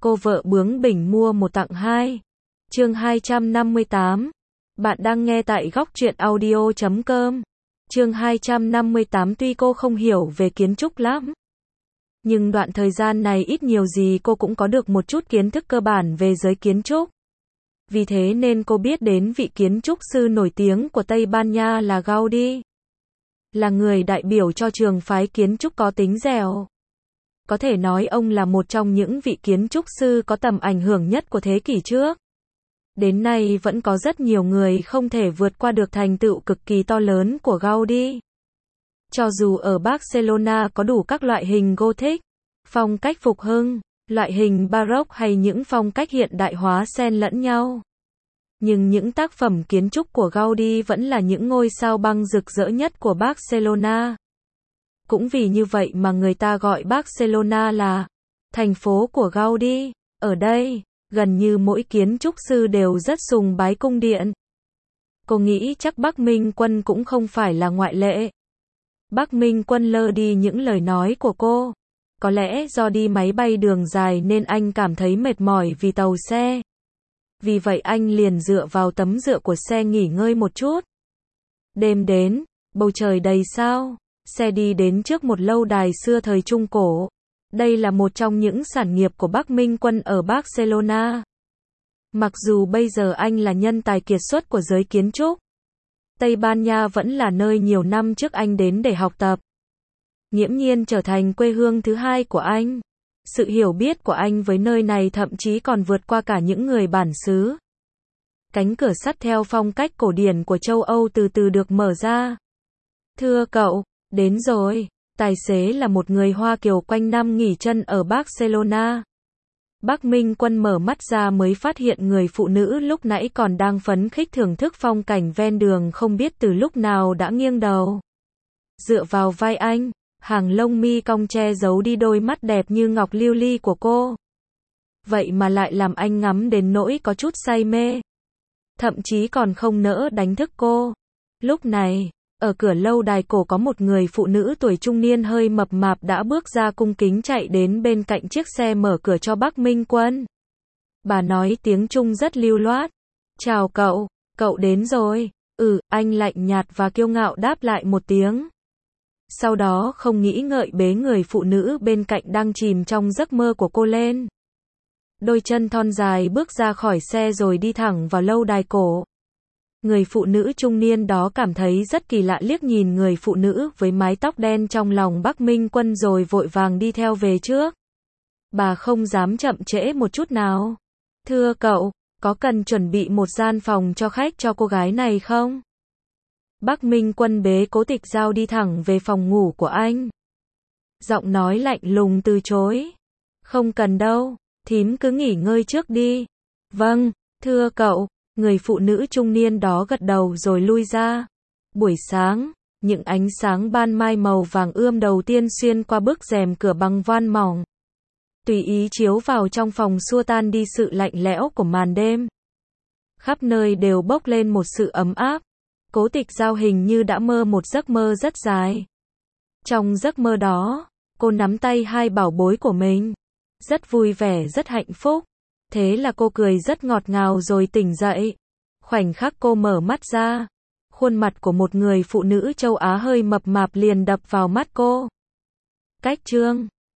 Cô vợ bướng bỉnh mua một tặng hai. Chương 258. Bạn đang nghe tại góc truyện audio.com. Chương 258. Tuy cô không hiểu về kiến trúc lắm, nhưng đoạn thời gian này ít nhiều gì cô cũng có được một chút kiến thức cơ bản về giới kiến trúc. Vì thế nên cô biết đến vị kiến trúc sư nổi tiếng của Tây Ban Nha là Gaudí. Là người đại biểu cho trường phái kiến trúc có tính dẻo. Có thể nói ông là một trong những vị kiến trúc sư có tầm ảnh hưởng nhất của thế kỷ trước. Đến nay vẫn có rất nhiều người không thể vượt qua được thành tựu cực kỳ to lớn của Gaudí. Cho dù ở Barcelona có đủ các loại hình Gothic, phong cách phục hưng, loại hình Baroque hay những phong cách hiện đại hóa xen lẫn nhau, nhưng những tác phẩm kiến trúc của Gaudí vẫn là những ngôi sao băng rực rỡ nhất của Barcelona. Cũng vì như vậy mà người ta gọi Barcelona là thành phố của Gaudí. Ở đây, gần như mỗi kiến trúc sư đều rất sùng bái cung điện. Cô nghĩ chắc Bắc Minh Quân cũng không phải là ngoại lệ. Bắc Minh Quân lơ đi những lời nói của cô. Có lẽ do đi máy bay đường dài nên anh cảm thấy mệt mỏi vì tàu xe. Vì vậy anh liền dựa vào tấm dựa của xe nghỉ ngơi một chút. Đêm đến, bầu trời đầy sao. Xe đi đến trước một lâu đài xưa thời Trung Cổ. Đây là một trong những sản nghiệp của Bắc Minh Quân ở Barcelona. Mặc dù bây giờ anh là nhân tài kiệt xuất của giới kiến trúc, Tây Ban Nha vẫn là nơi nhiều năm trước anh đến để học tập. Nghiễm nhiên trở thành quê hương thứ hai của anh. Sự hiểu biết của anh với nơi này thậm chí còn vượt qua cả những người bản xứ. Cánh cửa sắt theo phong cách cổ điển của châu Âu từ từ được mở ra. Thưa cậu, đến rồi. Tài xế là một người Hoa Kiều quanh năm nghỉ chân ở Barcelona. Bắc Minh Quân mở mắt ra mới phát hiện người phụ nữ lúc nãy còn đang phấn khích thưởng thức phong cảnh ven đường không biết từ lúc nào đã nghiêng đầu. Dựa vào vai anh, hàng lông mi cong che giấu đi đôi mắt đẹp như ngọc lưu ly của cô. Vậy mà lại làm anh ngắm đến nỗi có chút say mê. Thậm chí còn không nỡ đánh thức cô. Lúc này, ở cửa lâu đài cổ có một người phụ nữ tuổi trung niên hơi mập mạp đã bước ra cung kính chạy đến bên cạnh chiếc xe mở cửa cho Bắc Minh Quân. Bà nói tiếng Trung rất lưu loát. Chào cậu, cậu đến rồi. Anh lạnh nhạt và kiêu ngạo đáp lại một tiếng. Sau đó không nghĩ ngợi bế người phụ nữ bên cạnh đang chìm trong giấc mơ của cô lên. Đôi chân thon dài bước ra khỏi xe rồi đi thẳng vào lâu đài cổ. Người phụ nữ trung niên đó cảm thấy rất kỳ lạ liếc nhìn người phụ nữ với mái tóc đen trong lòng Bắc Minh Quân rồi vội vàng đi theo về trước. Bà không dám chậm trễ một chút nào. Thưa cậu, có cần chuẩn bị một gian phòng cho khách cho cô gái này không? Bắc Minh Quân bế Cố Tịch Giao đi thẳng về phòng ngủ của anh. Giọng nói lạnh lùng từ chối. Không cần đâu, thím cứ nghỉ ngơi trước đi. Vâng, thưa cậu. Người phụ nữ trung niên đó gật đầu rồi lui ra. Buổi sáng, những ánh sáng ban mai màu vàng ươm đầu tiên xuyên qua bức rèm cửa bằng voan mỏng, tùy ý chiếu vào trong phòng xua tan đi sự lạnh lẽo của màn đêm. Khắp nơi đều bốc lên một sự ấm áp. Cố Tịch Giao hình như đã mơ một giấc mơ rất dài. Trong giấc mơ đó, cô nắm tay hai bảo bối của mình. Rất vui vẻ, rất hạnh phúc. Thế là cô cười rất ngọt ngào rồi tỉnh dậy. Khoảnh khắc cô mở mắt ra, khuôn mặt của một người phụ nữ châu Á hơi mập mạp liền đập vào mắt cô. Cách chương